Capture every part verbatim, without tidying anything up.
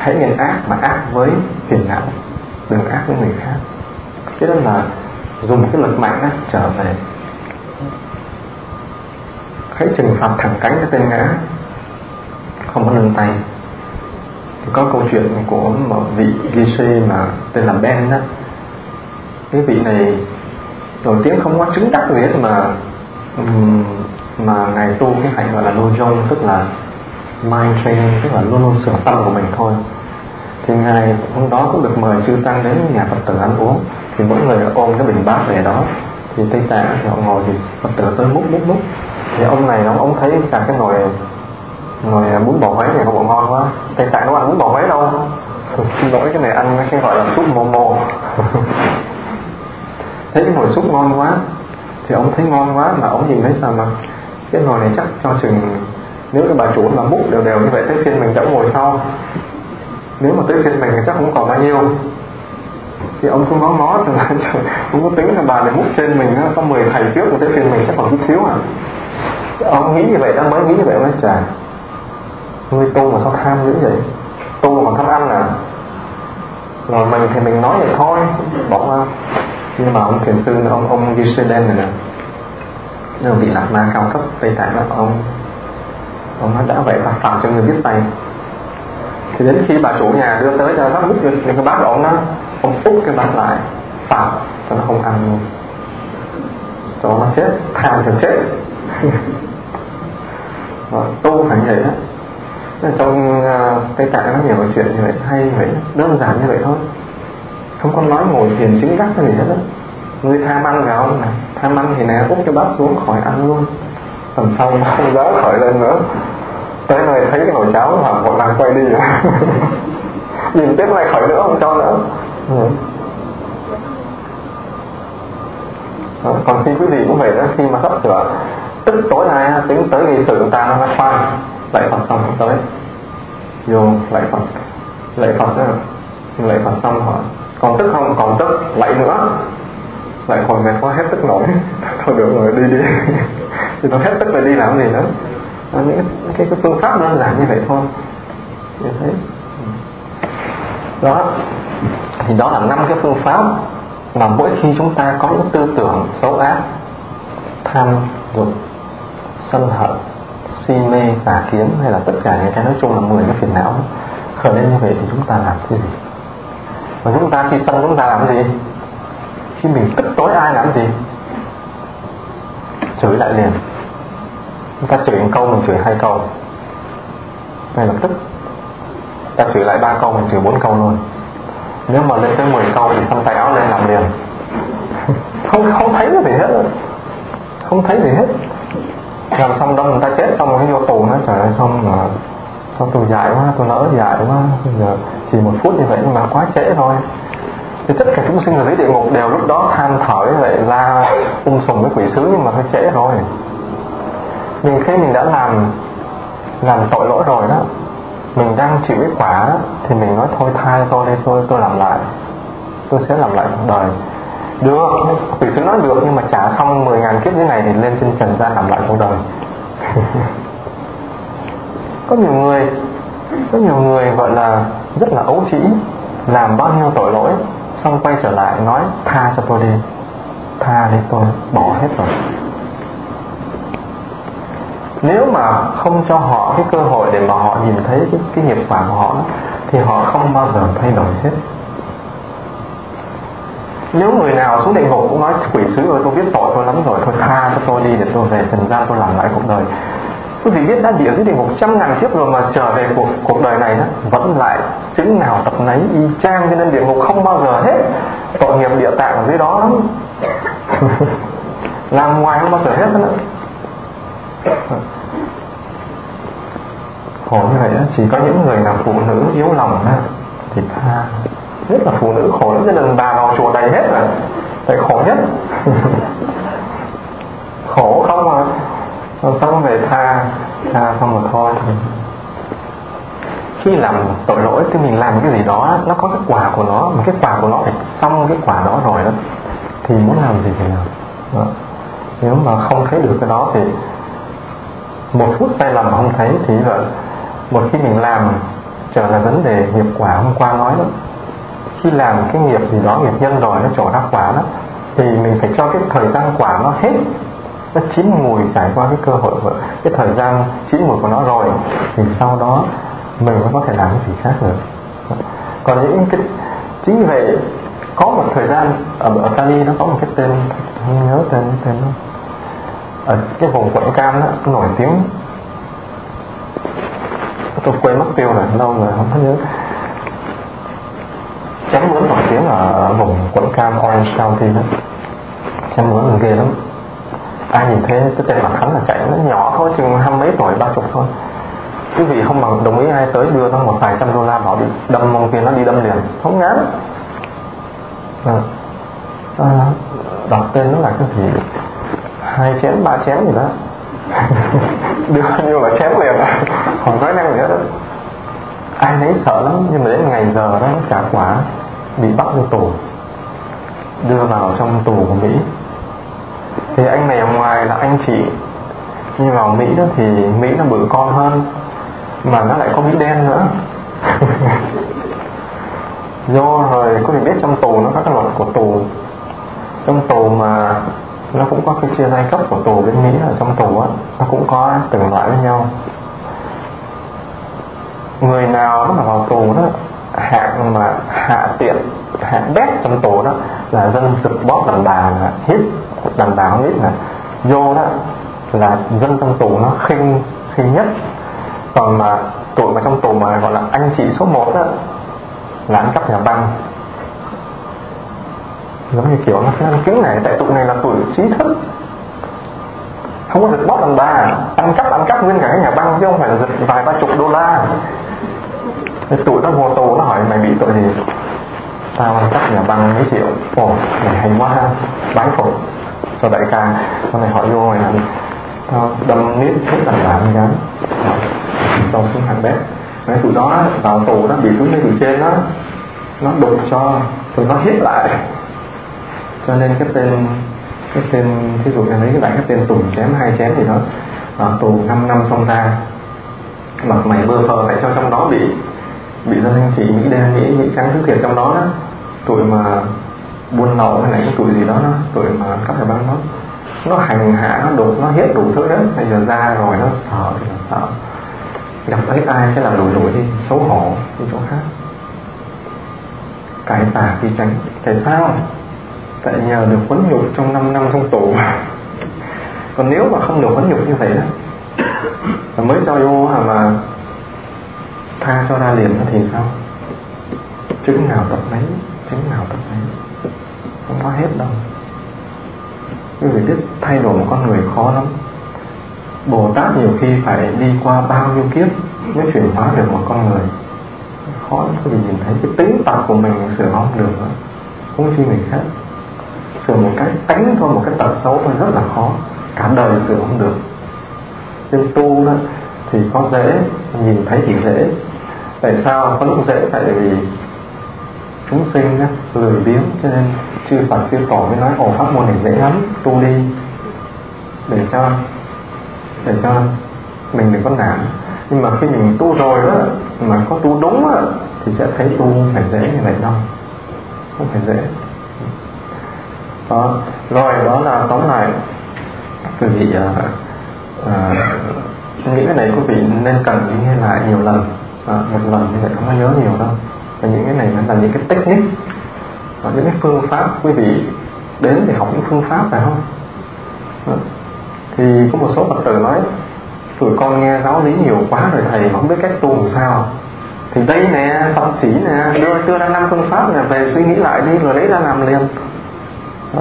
hãy nên ác mà ác với phiền não, đừng ác với người khác. Cái đó là dùng cái lực mạnh á, trở về. Hãy trừng phạt thẳng cánh cái tên ngã, không có nương tay. Thì có câu chuyện của một vị Geshe mà tên là Ben đó. Cái vị này nổi tiếng không có chứng đắc gì hết, mà mà ngài tu cái hạnh gọi là Lojong, tức là mind training, tức là luôn luôn sửa tâm của mình thôi. Thì ngài hôm đó cũng được mời chư tăng đến nhà Phật tử ăn uống. Thì mỗi người ôm cái bình bát về đó. Thì Tây Tạng thì họ ngồi, thì Phật tử tới múc múc múc. Thì ông này ông, ông thấy cả cái nồi nồi bún bò Huế này có bộ ngon quá. Tây Tạng nó ăn bún bò Huế đâu, xin lỗi, cái này ăn cái gọi là súp momo. Thấy cái nồi súp ngon quá thì ông thấy ngon quá, mà ông nhìn thấy sao mà cái nồi này chắc cho chừng, nếu cái bà chủ mà múc đều đều như vậy tới phiên mình chẳng ngồi sau, nếu mà tới phiên mình thì chắc không còn bao nhiêu. Thì ông cứ ngó ngó cho là ông có tính là bà này múc trên mình có mười thầy trước, mà tới phiên mình chắc còn chút xíu à. Ông nghĩ như vậy, đã mới nghĩ như vậy mới chả, người tu mà sao tham dữ vậy, tu mà còn tham ăn à. Rồi mình thì mình nói vậy thôi, bỏ qua. Nhưng mà ông thiền sư, ông ông Geshe-den này nè, là vị Lạc Ma cao cấp Tây Tạng đó, ông ông nói đã vậy ta phạm cho người biết tay. Thì đến khi bà chủ nhà đưa tới cho nó múc những cái bát của ông đó, ông úp cái bát lại phạm cho nó không ăn luôn, cho nó chết, tham thì chết. Rồi, tu phải như vậy đó. Trong uh, Tây Tạng nó nhiều chuyện như vậy, hay như vậy, đơn giản như vậy thôi, không có nói ngồi thiền chứng đắc cái gì hết đó. Ngươi tham ăn phải không? Tham ăn thì nè, úp cái bát xuống khỏi ăn luôn. Tầm sau không dám khởi lên nữa. Tới nơi thấy cái nồi cháo hoặc một lần quay đi rồi. Nhìn tiếp này khởi nữa không cho nữa. Ừ. Đó, còn khi quý vị cũng vậy đó, khi mà sắp sửa tức tối nay tính tới gây sự người ta, nó nói khoan, lạy Phật xong cũng tới vô lạy Phật, lạy Phật đó, lạy Phật xong hỏi còn tức không, còn tức, lạy nữa, lại hồi mệt quá hết tức nổi. Thôi được rồi, đi đi. Thì nó hết tức rồi đi làm gì nữa. Đó, những cái, cái phương pháp đơn giản như vậy thôi, như thế đó. Thì đó là năm cái phương pháp mà mỗi khi chúng ta có những tư tưởng xấu ác, tham dục, sân hận, si mê, tà kiến, hay là tất cả những cái, nói chung là mười cái phiền não khởi lên như vậy, thì chúng ta làm cái gì? Và chúng ta khi sân chúng ta làm cái gì? Khi mình tức tối ai làm cái gì? Chửi lại liền. Chúng ta chửi một câu, mình chửi hai câu ngay lập tức. Ta chửi lại ba câu, mình chửi bốn câu luôn. Nếu mà lên tới mười câu thì xăm tay áo lên làm liền. Không không thấy cái gì hết, không thấy gì hết. Làm xong đâu người ta chết xong rồi nó vô tù, nó trời ơi, xong mà xong tôi dại quá, tôi nỡ dại quá, giờ chỉ một phút như vậy nhưng mà quá trễ rồi. Thì tất cả chúng sinh ở dưới địa ngục đều lúc đó than thở vậy, la um sùm với quỷ sứ, nhưng mà hơi trễ rồi. Mình khi mình đã làm làm tội lỗi rồi đó, mình đang chịu cái quả đó, thì mình nói thôi tha cho tôi đây, tôi tôi làm lại, tôi sẽ làm lại cuộc đời. Được, quỷ sứ nói được, nhưng mà trả xong mười ngàn kiếp như này thì lên trên trần gian làm lại cuộc đời. Có nhiều người Có nhiều người gọi là rất là ấu trĩ, làm bao nhiêu tội lỗi, xong quay trở lại nói tha cho tôi đi, tha đi, tôi bỏ hết rồi. Nếu mà không cho họ cái cơ hội để mà họ nhìn thấy cái, cái nghiệp quả của họ, thì họ không bao giờ thay đổi hết. Nếu người nào xuống địa ngục cũng nói quỷ sứ ơi, tôi biết tội tôi lắm rồi, thôi tha cho tôi đi để tôi về trần gian tôi làm lại cuộc đời. Quý vị biết đã bị ở dưới địa ngục trăm ngàn kiếp rồi, mà trở về cuộc, cuộc đời này đó, vẫn lại chứng nào tập nấy y chang, cho nên địa ngục không bao giờ hết. Tội nghiệp địa tạng ở dưới đó lắm. Làm ngoài không bao giờ hết nữa. Khổ như vậy đó, chỉ có những người nào phụ nữ yếu lòng đó, thì tha. Nhất là phụ nữ khổ lắm, cho nên bà vào chùa đầy hết rồi, tại khổ nhất. Khổ không mà xong về tha, tha xong rồi thôi. Khi làm tội lỗi thì mình làm cái gì đó, nó có cái quả của nó, mà cái quả của nó phải xong cái quả đó rồi đó, thì muốn làm gì thì làm đó. Nếu mà không thấy được cái đó thì một phút sai lầm mà không thấy, thì là một khi mình làm trở lại vấn đề nghiệp quả hôm qua nói đó. Khi làm cái nghiệp gì đó, nghiệp nhân rồi nó trổ ra quả đó, thì mình phải cho cái thời gian quả nó hết, nó chín mùi, trải qua cái cơ hội của cái thời gian chín mùi của nó rồi, thì sau đó mình mới có thể làm cái gì khác được. Còn những cái chính vì vậy có một thời gian ở, ở Cali nó có một cái tên, không nhớ tên tên nó, ở cái vùng quận Cam đó nổi tiếng, tôi quên mất tiêu rồi, lâu rồi không có nhớ. Chém mướn nổi tiếng ở, ở vùng quận Cam, Orange County đó. Chém mướn là ghê lắm, ai nhìn thấy cái tên mặt hắn là chạy, nó nhỏ thôi, chừng hai mấy tuổi, ba chục thôi. Cái vì không bằng đồng ý ai tới đưa nó một vài trăm đô la, bảo bị đâm mông kia, nó đi đâm liền, không ngán. À, à, đọc tên nó là cái gì, hai chén ba chén gì đó đưa như là chém liền, còn nói năng gì đó, ai nấy sợ lắm. Nhưng mà đến ngày giờ đó nó trả quả, bị bắt vô tù, đưa vào trong tù của Mỹ. Thì anh này ở ngoài là anh chị, nhưng vào Mỹ đó thì Mỹ nó bự con hơn, mà nó lại có Mỹ đen nữa do rồi có thể biết trong tù nó có cái luật của tù. Trong tù mà nó cũng có cái chia giai cấp của tù bên Mỹ, ở trong tù á nó cũng có từng loại với nhau. Người nào nó mà vào tù đó, hạng mà hạ tiện, hạng bét trong tù đó là dân rực bóp đàn bà, là hít đàn bà không ít, là vô đó là dân trong tù nó khinh khinh nhất. Còn mà tụi mà trong tù mà gọi là anh chị số một đó là ăn cắp nhà băng, giống như kiểu nó cái ăn kính này, tại tụi này là tụi trí thức, không có giật bóp đàn bà, ăn cắp ăn cắp nguyên cả cái nhà băng chứ không phải là giật vài ba chục đô la. Cái tụi nó vô tù nó hỏi mày bị tội gì, tao ăn cắp nhà băng mấy triệu. Ồ, mày hay quá ha, bái phục cho đại ca. Sau này hỏi vô rồi là tao đâm nít chết đàn bà con gái, tao xuống hàng bếp. Mấy tụi đó vào tù nó bị xuống mấy tụi trên đó, nó đục cho tụi nó hít lại, cho nên cái tên cái tên ví dụ như lấy lại cái tên Tùng chém hai chém gì đó, vào tù năm năm xong ra mặt mày bơ phờ, lại cho trong đó bị bị dân anh chị Mỹ đen, Mỹ Mỹ trắng thứ thiệt trong đó đó, tụi mà buôn lậu hay là cái tụi gì đó, nó tụi mà cắp nhà băng đó, nó hành hạ, nó đục, nó hiếp đủ thứ hết. Bây giờ ra rồi nó sợ thì nó sợ, gặp ấy ai sẽ làm lùi lùi đi, xấu hổ đi chỗ khác, cải tà quy tránh. Tại sao? Tại nhờ được huấn nhục trong năm năm trong tù. Còn nếu mà không được huấn nhục như vậy đó, mà mới cho vô mà tha cho ra liền thì sao? Chứng nào tập nấy, chứng nào tập nấy, không có hết đâu. Quý vị biết thay đổi một con người khó lắm. Bồ Tát nhiều khi phải đi qua bao nhiêu kiếp mới chuyển hóa được một con người, khó lắm. Quý vị nhìn thấy cái tính tật của mình sửa không được nữa, không chi người khác. Sửa một cái tánh thôi, một cái tật xấu thôi rất là khó, cả đời sửa không được. Trên tu đó thì có dễ, nhìn thấy thì dễ. Tại sao có lúc dễ? Tại vì chúng sinh đó, lười biếng, cho nên chư Phật chư Tổ mới nói ồ pháp môn này dễ lắm, tu đi, để cho để cho mình đừng có nản. Nhưng mà khi mình tu rồi đó, mà có tu đúng đó, thì sẽ thấy tu không phải dễ như vậy đâu, không phải dễ đó. Rồi đó là tóm lại quý vị uh, uh, nghĩ cái này quý vị nên cần đi nghe lại nhiều lần, uh, một lần như vậy không có nhớ nhiều đâu. Và những cái này là những cái technique, và những cái phương pháp. Quý vị đến để học những phương pháp phải không? Đó. Thì có một số Phật tử nói tụi con nghe giáo lý nhiều quá rồi thầy không biết cách tu làm sao. Thì đây nè, Phật chỉ nè, đưa đưa ra năm phương pháp nè, về suy nghĩ lại đi rồi lấy ra làm liền. Đó.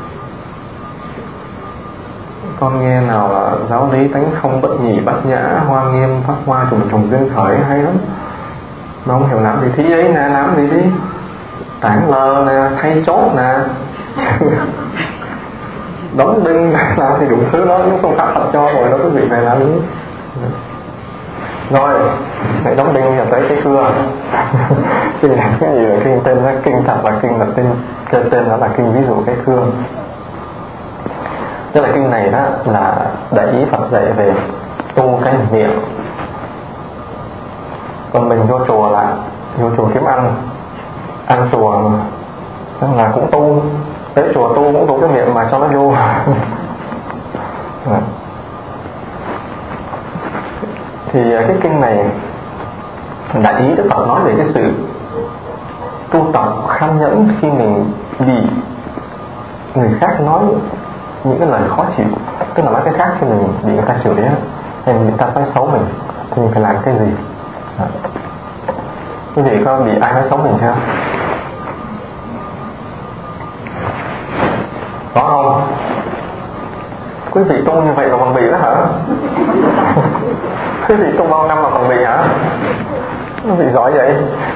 Con nghe nào là giáo lý tánh không bất nhị bát nhã hoa nghiêm pháp hoa trùng trùng duyên khởi hay lắm, mà không hiểu làm gì thí ấy nè, làm gì đi, tảng lờ nè, thay chốt nè đóng đinh làm thì đủ thứ đó, những phương pháp Phật cho rồi đó, quý vị phải làm gì. Rồi hãy đóng đinh là tới cái cưa kinh là cái gì là kinh tên đó, kinh thật là kinh là tên, cái tên đó là kinh ví dụ cái cưa. Tức là kinh này đó là đại ý Phật dạy về tu cái miệng. Còn mình vô chùa là vô chùa kiếm ăn, ăn chùa nên là cũng tu, tới chùa tu cũng tu cái miệng mà cho nó vô. Thì cái kinh này đại ý Đức Phật nói về cái sự tu tập kham nhẫn khi mình bị người khác nói những cái lời khó chịu, tức là nói cái khác khi mình bị người ta chửi ấy, hay người ta nói xấu mình thì mình phải làm cái gì? À. Quý vị có bị ai nói xấu mình chưa? Có không? Quý vị tu như vậy mà còn bị đó hả? Quý vị tu bao năm mà còn bị hả? Quý vị giỏi vậy.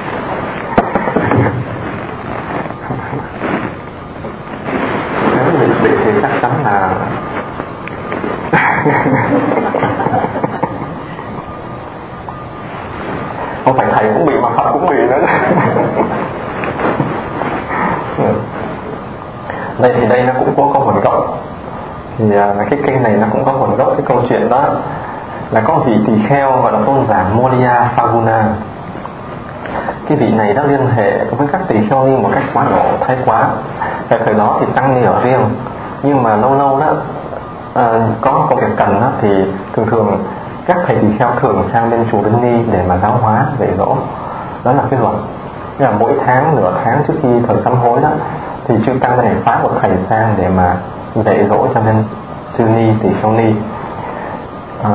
Nếu quý vị bị thì chắc chắn là không phải thầy cũng bị mà Phật cũng bị nữa. Đây thì đây nó cũng có, có nguồn gốc. Thì uh, cái kinh này nó cũng có nguồn gốc. Cái câu chuyện đó là có vị tỳ kheo gọi là tôn giả Moria Phaguna. Cái vị này đã liên hệ với các tỳ kheo ni một cách quá độ, thái quá. Tại thời đó thì tăng ni ở riêng, nhưng mà lâu lâu đó uh, có công việc cần đó, thì thường thường các thầy tỳ kheo thường sang bên chùa Linh Ni để mà giáo hóa dạy dỗ. Đó là cái luật. Tức là mỗi tháng, nửa tháng trước khi thời sám hối đó, thì chư tăng này phái một thầy sang để mà dạy dỗ cho nên chư ni, tỳ kheo ni. À.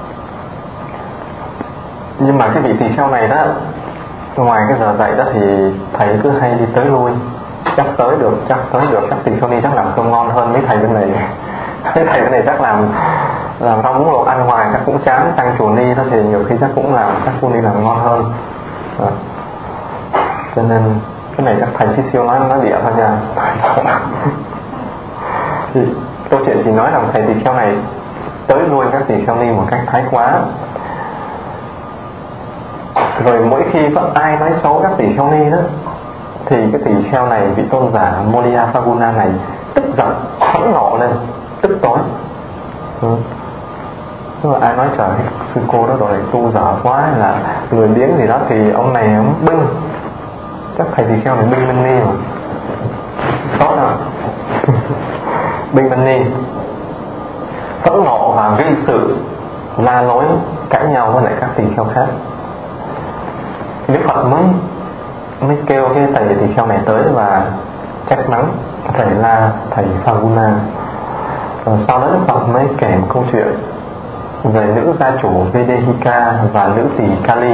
Nhưng mà cái vị tỳ kheo này đó, ngoài cái giờ dạy đó thì thầy cứ hay đi tới lui, chắc tới được, chắc tới được, các tỳ kheo ni chắc làm cơm ngon hơn mấy thầy bên này. Mấy thầy bên này chắc làm làm rau muống luộc ăn ngoài chắc cũng chán, sang chùa ni đó thì nhiều khi chắc cũng làm, các chùa ni làm ngon hơn. À. Cho nên cái này các thầy xí siêu nói nói bịa thôi nha. Thì câu chuyện chỉ nói rằng thầy tỳ kheo này tới lui các tỳ kheo ni một cách thái quá. Rồi mỗi khi có ai nói xấu các tỳ kheo ni đó, thì cái tỳ kheo này, vị tôn giả Moria Phaguna này tức giận, phẫn nộ lên, tức tối. Ừ. Tức là ai nói trời sư cô đó rồi tu dở quá, là người biếng gì đó, thì ông này ông binh. Các thầy tỳ kheo này binh minh ni mà tốt à. Binh minh ni phẫn nộ và gây sự, la lối, cãi nhau với lại các tỳ kheo khác. Đức Phật mới mới kêu cái thầy tỳ kheo này tới và trách mắng thầy la thầy Phaguna. Rồi sau đó Đức Phật mới kể một câu chuyện về nữ gia chủ Vedehika và nữ tỳ Kali.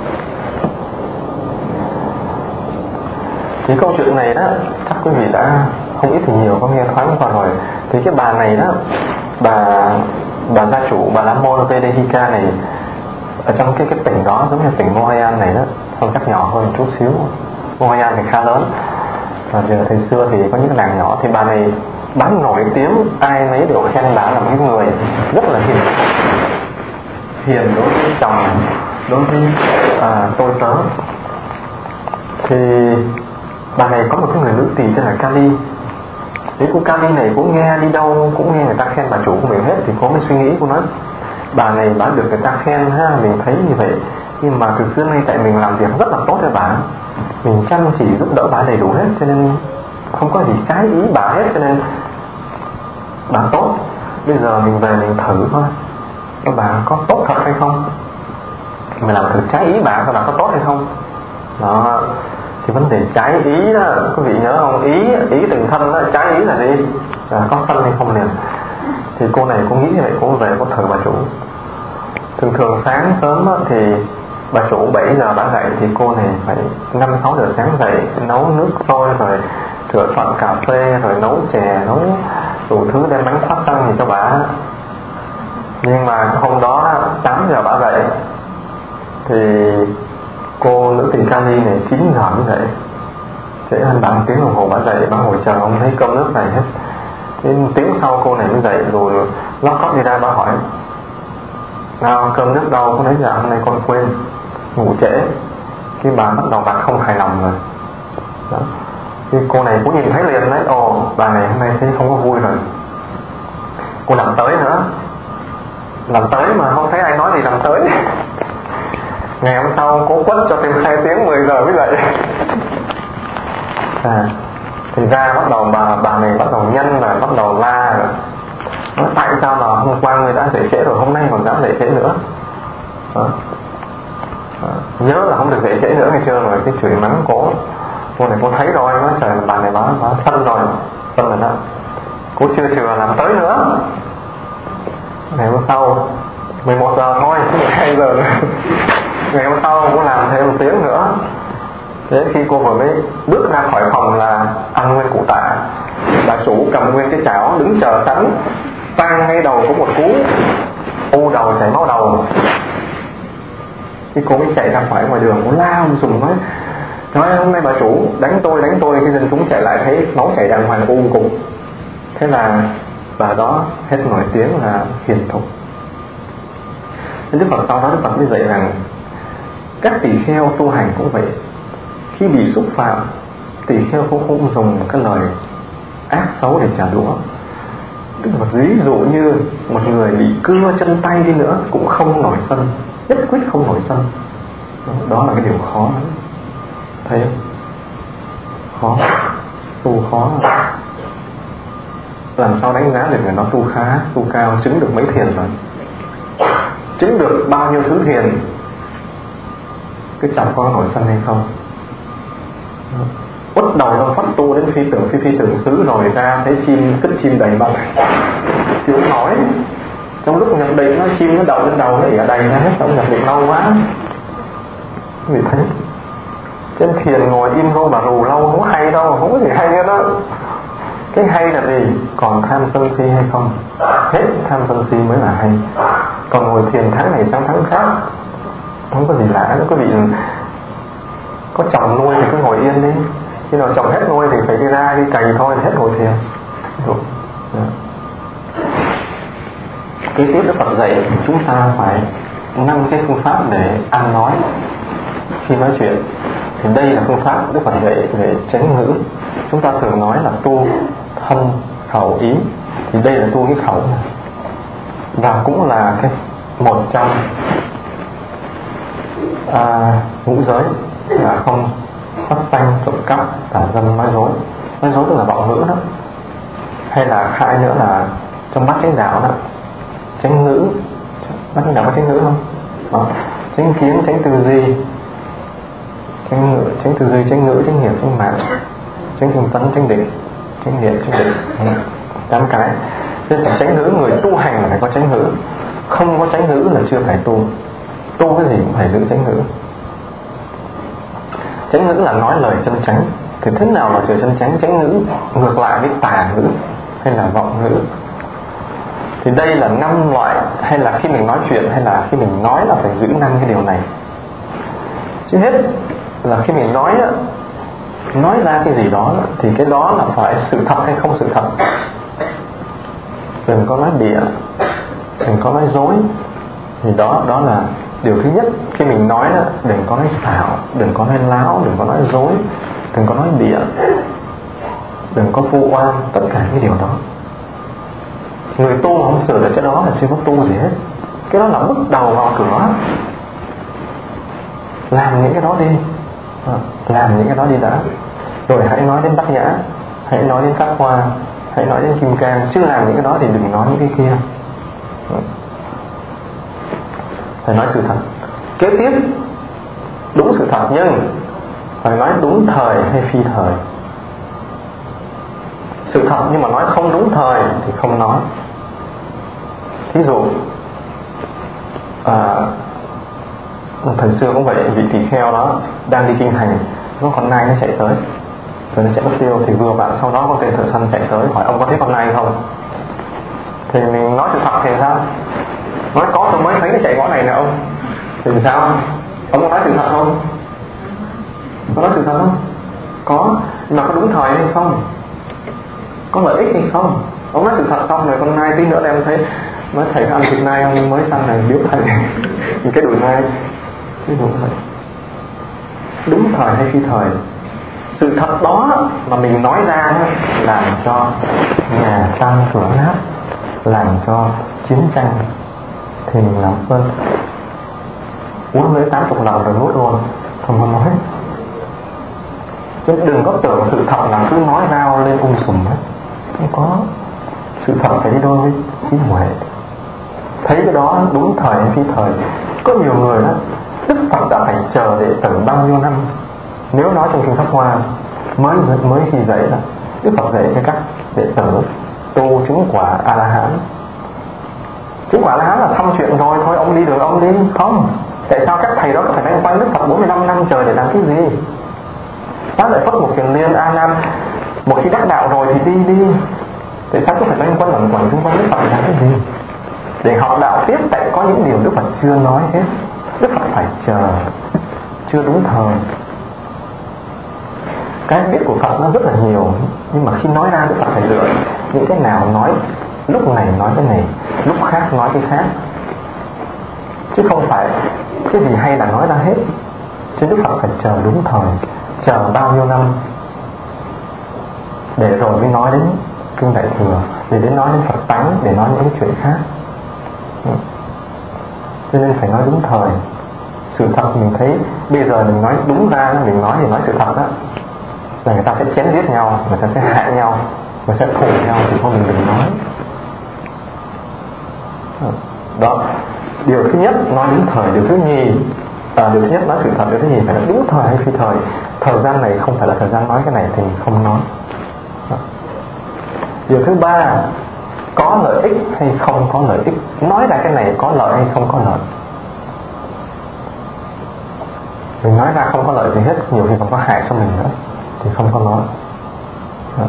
Thì câu chuyện này đó chắc quý vị đã không ít thì nhiều có nghe thoáng qua rồi. Thì cái bà này đó, bà bà gia chủ, bà la môn Vedehika này, ở trong cái cái tỉnh đó giống như tỉnh Mohayan này đó, không chắc nhỏ hơn một chút xíu. Mohayan thì khá lớn. Và giờ thời xưa thì có những làng nhỏ, thì bà này bán nổi tiếng, ai nấy đều khen bà là một cái người rất là hiền, hiền đối với chồng, đối với à, tôi tớ. Thì bà này có một cái người nữ tỳ tên là Kali. Thế cô Kali này cũng nghe đi đâu cũng nghe người ta khen bà chủ của mình hết, thì có cái suy nghĩ của nó, bà này bán được người ta khen ha, mình thấy như vậy, nhưng mà từ xưa nay tại mình làm việc rất là tốt cho bà, mình chăm chỉ giúp đỡ bà đầy đủ hết, cho nên không có gì trái ý bà hết, cho nên bà tốt. Bây giờ mình về mình thử thôi, bà có tốt thật hay không, mình làm thử trái ý bà coi bà có tốt hay không. Đó. Thì vấn đề trái ý đó, quý vị nhớ không? Ý, ý tình thân đó, trái ý là gì? À, có phân hay không liền. Thì cô này cũng nghĩ như vậy, cô về cô thử bà chủ. Thường thường sáng sớm đó, thì bà chủ bảy giờ bà dậy, thì cô này phải năm sáu giờ sáng dậy, nấu nước sôi, rồi rửa soạn cà phê, rồi nấu chè, nấu đủ thứ, đem bánh khoát tăng gì cho bà. Nhưng mà hôm đó tám giờ bà dậy, thì cô nữ tỳ Kali này chín giờ mới dậy, trễ hơn ba tiếng đồng hồ bà dậy, bà ngồi chờ không thấy cơm nước này hết. Đến tiếng sau cô này mới dậy, rồi lót cót đi ra, bà hỏi nào cơm nước đâu, có nói dạ hôm nay con quên, ngủ trễ. Khi bà bắt đầu bà không hài lòng rồi đó. Khi cô này cũng nhìn thấy liền đấy, ồ bà này hôm nay thấy không có vui rồi. Cô làm tới nữa, làm tới mà không thấy ai nói gì làm tới. Ngày hôm sau cố quất cho thêm hai tiếng mười giờ mới dậy. À, thì ra bắt đầu bà bà này bắt đầu nhân là bắt đầu la rồi. Nói tại sao mà hôm qua người đã dậy trễ rồi, hôm nay còn dám dậy trễ nữa. Đó. Đó. Nhớ là không được dậy trễ nữa ngày chưa rồi, cái chửi mắng cô. Cô này cô thấy rồi, nói trời bà này bà, bà phân rồi, phân rồi đó. Cô chưa chừa làm tới nữa. Ngày hôm sau mười một giờ thôi, mười hai giờ nữa. Ngày hôm sau cô làm thêm một tiếng nữa. Thế khi cô vừa mới bước ra khỏi phòng là ăn nguyên củ tạ, bà chủ cầm nguyên cái chảo đứng chờ sẵn, tang ngay đầu có một cú u đầu chảy máu đầu. Khi cô mới chạy ra khỏi ngoài đường, cô lao sùng nói nói hôm nay bà chủ đánh tôi đánh tôi cái dân chúng chạy lại thấy máu chảy đàng hoàng u cùng. Thế là bà đó hết nổi tiếng là hiền thục. Đức Phật sau đó Đức Phật mới dạy rằng các tỳ kheo tu hành cũng vậy, khi bị xúc phạm tỳ kheo cũng không dùng cái lời ác xấu để trả đũa. Tức là ví dụ như một người bị cưa chân tay đi nữa cũng không nổi sân, nhất quyết không nổi sân. Đó là cái điều khó lắm. Thấy không? Khó, tu khó. Làm sao đánh giá được người nó tu khá, tu cao, chứng được mấy thiền rồi, chứng được bao nhiêu thứ thiền, cứ chẳng có nổi sân hay không. Bắt đầu nó phát tu đến phi tưởng phi phi tưởng xứ rồi ra thấy chim cất chim đầy mặt chịu nói. Trong lúc nhập định nó chim nó đậu lên đầu nó ỉa đầy ra hết, ông nhập định lâu quá. Vì thấy trên thiền ngồi im rô bà rù lâu không có hay đâu, không có gì hay hết đó. Cái hay là gì? Còn tham sân si hay không? Hết tham sân si mới là hay. Còn ngồi thiền tháng này sang tháng khác không có gì lạ. Quý vị có chồng nuôi thì cứ ngồi yên đi, khi nào chồng hết nuôi thì phải đi ra đi cày thôi, hết ngồi thiền. Kế tiếp Đức Phật dạy chúng ta phải năm cái phương pháp để ăn nói khi nói chuyện. Thì đây là phương pháp Đức Phật dạy về chánh ngữ. Chúng ta thường nói là tu thân khẩu ý, thì đây là tu cái khẩu này. Và cũng là cái một trong à, ngũ giới là không sát sanh, trộm cắp, tà dâm, nói dối. Nói dối tức là vọng ngữ đó. Hay là hai nữa là trong bát chánh đạo đó, chánh ngữ. Bát chánh đạo có chánh ngữ không? Đó. Chánh kiến, chánh tư duy, chánh ngữ, chánh tư duy, chánh ngữ, chánh nghiệp, chánh mạng, chánh tinh tấn, chánh định, chánh niệm, chánh định. Tám cái. Nên phải chánh ngữ, người tu hành là phải có chánh ngữ. Không có chánh ngữ là chưa phải tu. Tu cái gì cũng phải giữ chánh ngữ. Chánh ngữ là nói lời chân chánh. Thì thế nào là trời chân chánh? Chánh ngữ ngược lại với tà ngữ hay là vọng ngữ. Thì đây là năm loại, hay là khi mình nói chuyện hay là khi mình nói là phải giữ năm cái điều này. Trước hết là khi mình nói nói ra cái gì đó thì cái đó là phải sự thật hay không sự thật. Đừng có nói bịa, đừng có nói dối. Thì đó đó là điều thứ nhất. Khi mình nói đó, đừng có nói xạo, đừng có nói láo, đừng có nói dối, đừng có nói bịa, đừng có vu oan, tất cả những điều đó. Người tu mà không sửa được cái đó là chưa có tu gì hết. Cái đó là bước đầu vào cửa. Làm những cái đó đi, làm những cái đó đi đã, rồi hãy nói đến Bát Nhã, hãy nói đến Pháp Hoa, hãy nói đến Kim Cang. Chưa làm những cái đó thì đừng nói những cái kia. Phải nói sự thật. Kế tiếp đúng sự thật, nhưng phải nói đúng thời hay phi thời. Sự thật nhưng mà nói không đúng thời thì không nói. Thí dụ à, thời xưa cũng vậy, vị tỳ kheo đó đang đi kinh thành, có con nai nó chạy tới rồi nó chạy mất tiêu. Thì vừa vặn sau đó có tên thợ săn chạy tới hỏi ông có thấy con nai không. Thì mình nói sự thật thì sao? Nói có, tôi mới thấy nó chạy ngõ này nè ông. Thì sao? Ông có nói sự thật không? Có nói sự thật không? Có. Nhưng mà có đúng thời hay không? Có lợi ích hay không? Ông nói sự thật xong rồi con nai tí nữa em thấy nói thầy ăn thịt nai ông mới săn này biếu thầy những cái đùi nai. Ví dụ vậy. Đúng thời hay phi thời. Sự thật đó mà mình nói ra làm cho nhà tan cửa nát, làm cho chiến tranh thì mình làm ơn. uống lấy tám chục lần rồi nuốt luôn, không có nói. Chứ đừng có tưởng sự thật là cứ nói rao lên um sùm ấy. Không có. Sự thật phải đi đôi với trí huệ. Thấy cái đó đúng thời hay phi thời. Có nhiều người đó, Đức Phật đã phải chờ đệ tử bao nhiêu năm. Nếu nói trong kinh Pháp Hoa, mới mới khi dạy là Đức Phật dạy cho các đệ tử tu chứng quả A-la-hán. Chứng quả A-la-hán là xong chuyện rồi, thôi ông đi được ông đi. Không. Tại sao các thầy đó có phải đang quanh Đức Phật bốn mươi lăm năm trời để làm cái gì? Pháp Đại Phất một kiền liên A Nan, một khi đắc đạo rồi thì đi đi. Tại sao cứ phải quanh quanh luẩn quẩn xung quanh Đức Phật để làm cái gì? Để học đạo tiếp, tại có những điều Đức Phật chưa nói hết. Đức Phật phải chờ, chưa đúng thời. Cái biết của Phật nó rất là nhiều, nhưng mà khi nói ra Đức Phật phải lựa những cái nào nói lúc này nói cái này, lúc khác nói cái khác, chứ không phải cái gì hay là nói ra hết. Chứ Đức Phật phải chờ đúng thời, chờ bao nhiêu năm để rồi mới nói đến kinh Đại Thừa, để đến nói đến Phật tánh, để nói những chuyện khác. Cho nên phải nói đúng thời. Sự thật mình thấy bây giờ mình nói đúng ra, mình nói thì nói sự thật đó, là người ta sẽ chém giết nhau, người ta sẽ hại nhau, người ta sẽ thù nhau, thì thôi mình đừng nói. Đó. Điều thứ nhất nói đúng thời. Điều thứ nhì à, điều thứ nhất nói sự thật. Điều thứ nhì phải nói đúng thời hay phi thời. Thời gian này không phải là thời gian nói cái này thì mình không nói. Đó. Điều thứ ba, có lợi ích hay không có lợi ích. Nói ra cái này có lợi hay không có lợi. Mình nói ra không có lợi gì hết, nhiều khi còn có hại cho mình nữa, thì không có nói. Đó.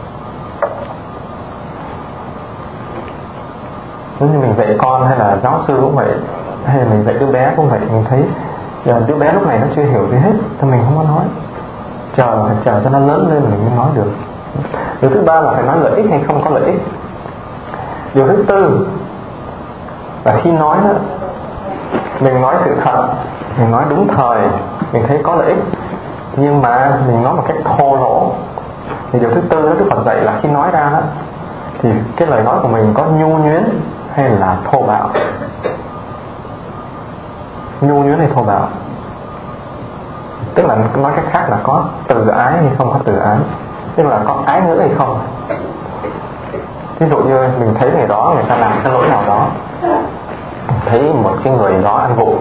Nếu như mình dạy con hay là giáo sư cũng vậy, hay là mình dạy đứa bé cũng vậy, mình thấy đứa bé lúc này nó chưa hiểu gì hết thì mình không có nói. Chờ, phải chờ cho nó lớn lên mình mới nói được. Điều thứ ba là phải nói lợi ích hay không có lợi ích. Điều thứ tư là khi nói đó, mình nói sự thật, mình nói đúng thời, mình thấy có lợi ích, nhưng mà mình nói một cách thô lỗ. Thì điều thứ tư đó, Đức Phật dạy là khi nói ra đó, thì cái lời nói của mình có nhu nhuyễn hay là thô bạo. Nhu nhuyễn hay thô bạo, tức là nói cách khác là có từ ái hay không có từ ái, tức là có ái ngữ hay không. Ví dụ như mình thấy người đó, người ta làm cái lỗi nào đó, thấy một cái người đó ăn vụng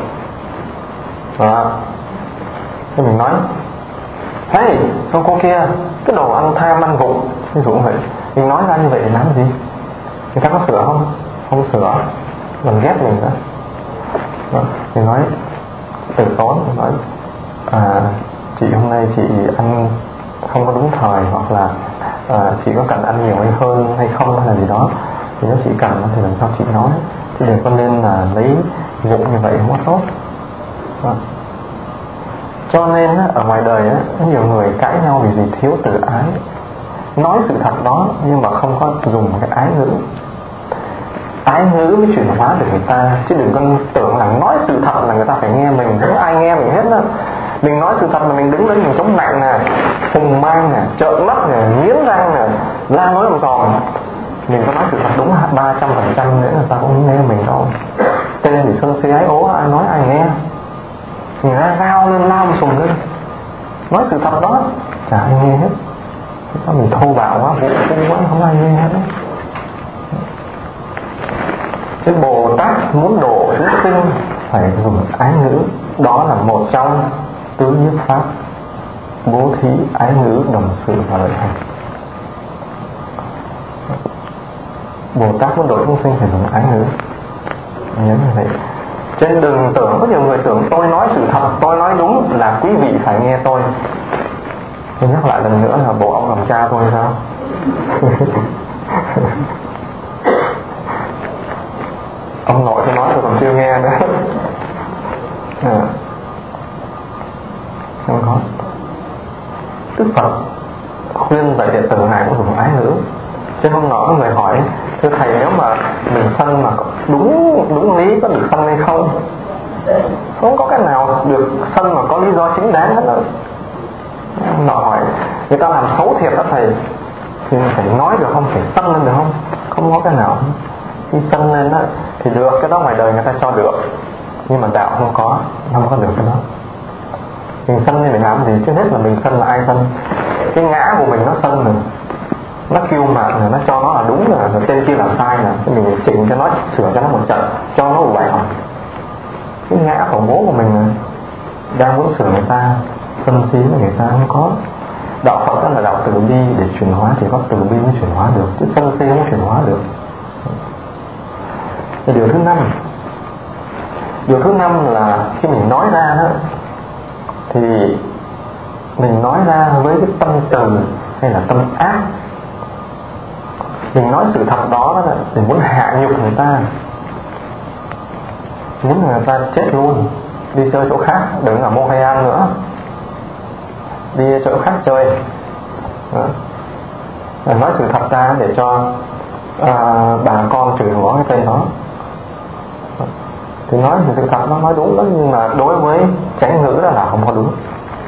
đó, thì mình nói: hey, con cô kia, cái đồ ăn tham ăn vụng. Ví dụ vậy. Mình nói ra như vậy để làm gì? Người ta có sửa không? Không sửa, còn ghét mình nữa. Đó. Mình nói từ tốn, mình nói à, chị hôm nay chị ăn không có đúng thời, hoặc là à, chị có cần ăn nhiều hay hơn hay không hay là gì đó, thì nếu chị cần thì làm sao chị nói, chứ đừng có nên là lấy vụng như vậy, không có tốt. Đó. Cho nên á, ở ngoài đời á, có nhiều người cãi nhau vì gì? Thiếu từ ái. Nói sự thật đó nhưng mà không có dùng cái ái ngữ. Ái ngữ mới chuyển hóa được người ta, chứ đừng có tưởng là nói sự thật là người ta phải nghe mình. Không ai nghe mình hết đó. Mình nói sự thật là mình đứng lên mình chống nạnh nè, hùng mang nè, trợn mắt nè, nghiến răng nè, la nói làm giòn. Mình có nói sự thật đúng ba trăm phần trăm nữa người ta cũng không nghe mình đâu. Tên thì sân si ái ố, ai nói ai nghe. Người ta rao lên lao sùng lên, nói sự thật đó chả ai nghe hết. Sao mình thô bạo quá, vũ phu quá, không ai nghe hết đấy. Chứ Bồ Tát muốn độ chúng sinh phải dùng ái ngữ. Đó là một trong tứ nhiếp pháp: bố thí, ái ngữ, đồng sự và lợi hành. Bồ Tát muốn độ chúng sinh phải dùng ái ngữ. Nhớ như vậy. Cho nên đừng tưởng, có nhiều người tưởng tôi nói sự thật, tôi nói đúng là quý vị phải nghe tôi. Tôi nhắc lại lần nữa là bộ ông làm cha tôi sao? Ông nội tôi nói tôi còn chưa nghe nữa. À. Không có. Đức Phật khuyên dạy đệ tử này cũng dùng ái ngữ. Chứ không ngờ có người hỏi: thưa thầy, nếu mà mình sân mà đúng đúng lý có được sân hay không? Không có cái nào được sân mà có lý do chính đáng hết rồi. Nọ hỏi: người ta làm xấu thiệt đó thầy, thì phải nói được không? Phải sân lên được không? Không có cái nào. Khi sân lên đó thì được, cái đó ngoài đời người ta cho được, nhưng mà đạo không có, không có được cái đó. Mình sân nên mình làm gì? Trước hết là mình sân là ai sân? Cái ngã của mình nó sân rồi, nó kêu mạng rồi, nó cho nó là đúng rồi, rồi tên kia là sai rồi, mình chỉnh cho nó, sửa cho nó một trận, cho nó một bài học. Cái ngã của bố của mình này, đang muốn sửa người ta, sân si với người ta không có. Đạo Phật đó là đạo từ bi, để chuyển hóa thì có từ bi mới chuyển hóa được, chứ sân si không chuyển hóa được. Thì điều thứ năm, điều thứ năm là khi mình nói ra đó, thì mình nói ra với cái tâm từ hay là tâm ác. Mình nói sự thật đó, đó để muốn hạ nhục người ta, muốn người ta chết luôn, đi chơi chỗ khác, đừng ở Montreal nữa, đi chỗ khác chơi đó. Nói sự thật ra để cho à, bà con chửi rủa cái tên đó. Thì nói sự thật nó nói đúng đó, nhưng mà đối với chánh ngữ đó là không có đúng.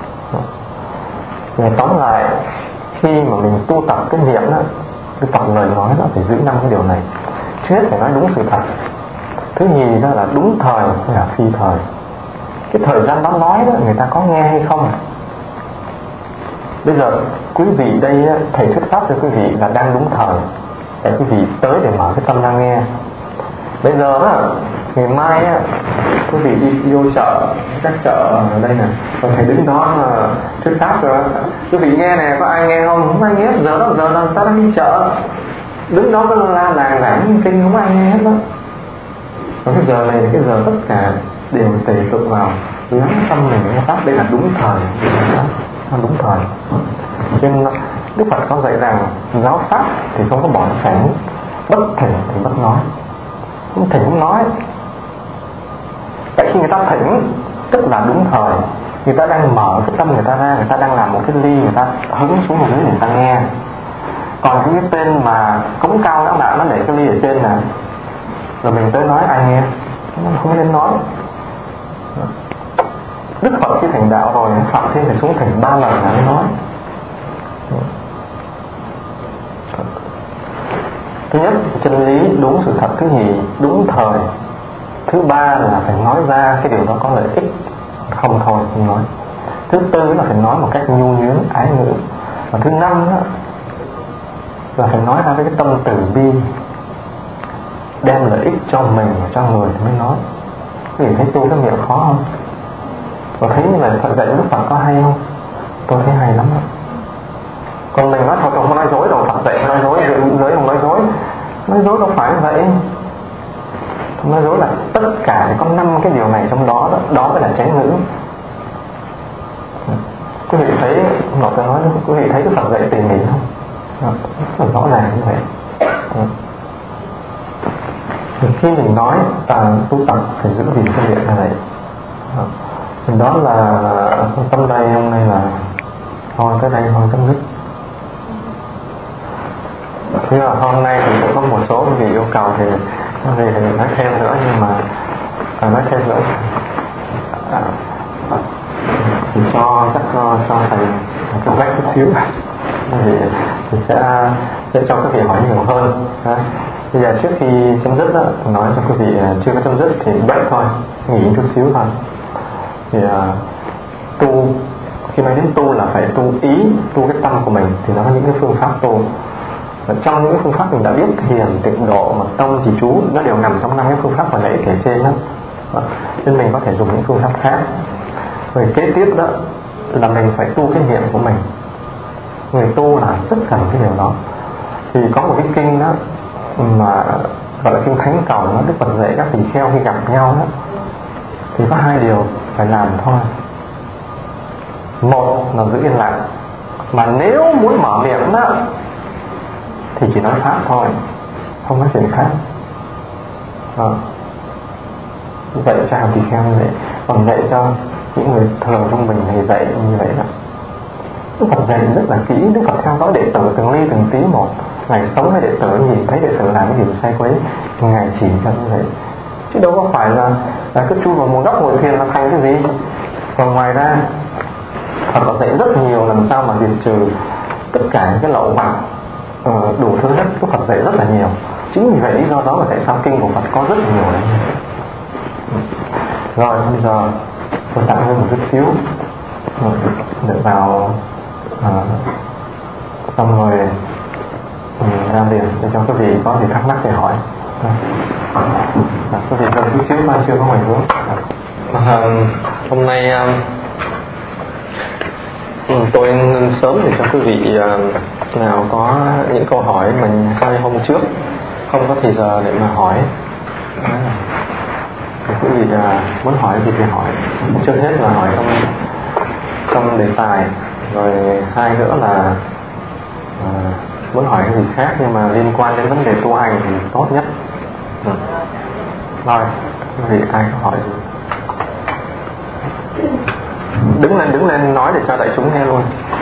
Thì tóm lại, khi mà mình tu tập cái niệm đó, cái tập lời nói đó, phải giữ năm cái điều này. Trước hết phải nói đúng sự thật. Thứ nhì đó là đúng thời hay là phi thời. Cái thời gian đó nói đó, người ta có nghe hay không? Bây giờ quý vị đây, thầy thuyết pháp cho quý vị là đang đúng thời, để quý vị tới để mở cái tâm ra nghe. Bây giờ đó, ngày mai á, quý vị đi vô chợ, các chợ ở đây nè, còn thầy đứng đó mà thuyết pháp rồi, quý vị nghe nè, có ai nghe không? Không ai nghe. Giờ đó, giờ là ta đang đi chợ, đứng đó có la làng giảng kinh, không ai nghe hết đó. Và cái giờ này, cái giờ tất cả đều tề tụ vào lắng tâm mình nghe pháp. Đây là đúng thời, nó đúng thời. Cho nên Đức Phật có dạy rằng giáo pháp thì không có bỏ phản, bất thỉnh thì bất nói. Không thỉnh không nói. Tại khi người ta thỉnh tức là đúng thời, người ta đang mở cái tâm người ta ra, người ta đang làm một cái ly, người ta hứng xuống một dưới người ta nghe. Còn cái tên mà cống cao lãng mạn, nó để cái ly ở trên nè, rồi mình tới nói ai nghe, không nên nói. Đức Phật khi thành đạo rồi, Phạm Thiên phải xuống thỉnh ba lần là mới nói. Thứ nhất, chân lý đúng sự thật. Thứ nhì, đúng thời. Thứ ba là phải nói ra cái điều đó có lợi ích, không thôi không nói. Thứ tư là phải nói một cách nhu nhuyễn, ái ngữ. Và thứ năm đó, là phải nói ra với cái tâm từ bi, đem lợi ích cho mình và cho người thì mới nói. Quý vị thấy tu cái miệng khó không? Và thấy như là Phật dạy Đức Phật có hay không? Tôi thấy hay lắm đó. Còn mình nói thật không nói dối đâu, Phật dạy nói dối, giới không nói dối. Nói dối đâu phải như vậy. Không nói dối là tất cả có năm cái điều này trong đó, đó, đó mới là chánh ngữ. Quý vị thấy, một tôi nói, quý vị thấy cái Phật dạy tỉ mỉ không? Rất là rõ ràng như vậy. Thì khi mình nói à, tu tập phải giữ gìn cái việc này. Thì đó là tâm đây hôm nay là thôi tới đây thôi chấm dứt. Thế là hôm nay thì cũng có một số vị yêu cầu thì thì nói thêm nữa, nhưng mà à, nói thêm nữa à, à, thì cho chắc cho, cho thầy cái break chút xíu thì, thì sẽ sẽ cho các vị hỏi nhiều hơn. Ha. Bây giờ trước khi chấm dứt đó, nói cho quý vị chưa có chấm dứt thì break thôi, nghỉ chút xíu thôi. Thì uh, tu, khi nói đến tu là phải tu ý, tu cái tâm của mình, thì nó có những cái phương pháp tu. Và trong những phương pháp mình đã biết, thiền, tịnh độ, mật tông, trì chú, nó đều nằm trong năm cái phương pháp mà nãy kể trên đó. Nên mình có thể dùng những phương pháp khác. Rồi kế tiếp đó là mình phải tu cái niệm của mình. Người tu là rất cần cái điều đó. Thì có một cái kinh đó mà gọi là kinh Thánh Cầu, nó Đức Phật dạy các tỳ kheo khi gặp nhau đó, thì có hai điều phải làm thôi. Một là giữ yên lặng, mà nếu muốn mở miệng đó thì chỉ nói pháp thôi, không nói chuyện khác. À, dạy cho hàng tỳ kheo như vậy. Còn dạy cho những người thường trong mình thì dạy như vậy đó. Đức Phật dạy rất là kỹ. Đức Phật theo dõi đệ tử từng ly từng tí một. Ngài sống với đệ tử, nhìn thấy đệ tử làm cái điều sai quấy thì Ngài chỉ cho như vậy. Chứ đâu có phải là, là cứ chui vào một góc ngồi thiền là thành cái gì. Còn ngoài ra Phật có dạy rất nhiều làm sao mà diệt trừ tất cả những cái lậu hoặc uh, đủ thứ hết. Đức Phật dạy rất là nhiều. Chính vì vậy lý do đó là tại sao kinh của Phật có rất nhiều đấy. Rồi bây giờ tôi tặng hơn một chút xíu để vào à, xong rồi ừ, ra liền để cho quý vị có gì thắc mắc để hỏi. À, quý vị cần chút xíu ban chưa có ngoài hướng. À, hôm nay um, tôi sớm để cho quý vị uh, nào có những câu hỏi mình hai hôm trước không có thời giờ để mà hỏi. À, thì quý vị uh, muốn hỏi gì thì hỏi. Trước hết là hỏi trong trong đề tài, rồi hai nữa là uh, muốn hỏi cái gì khác nhưng mà liên quan đến vấn đề tu hành thì tốt nhất. Ừ. Rồi, quý vị ai có hỏi gì? Đứng lên, đứng lên nói để cho đại chúng nghe luôn.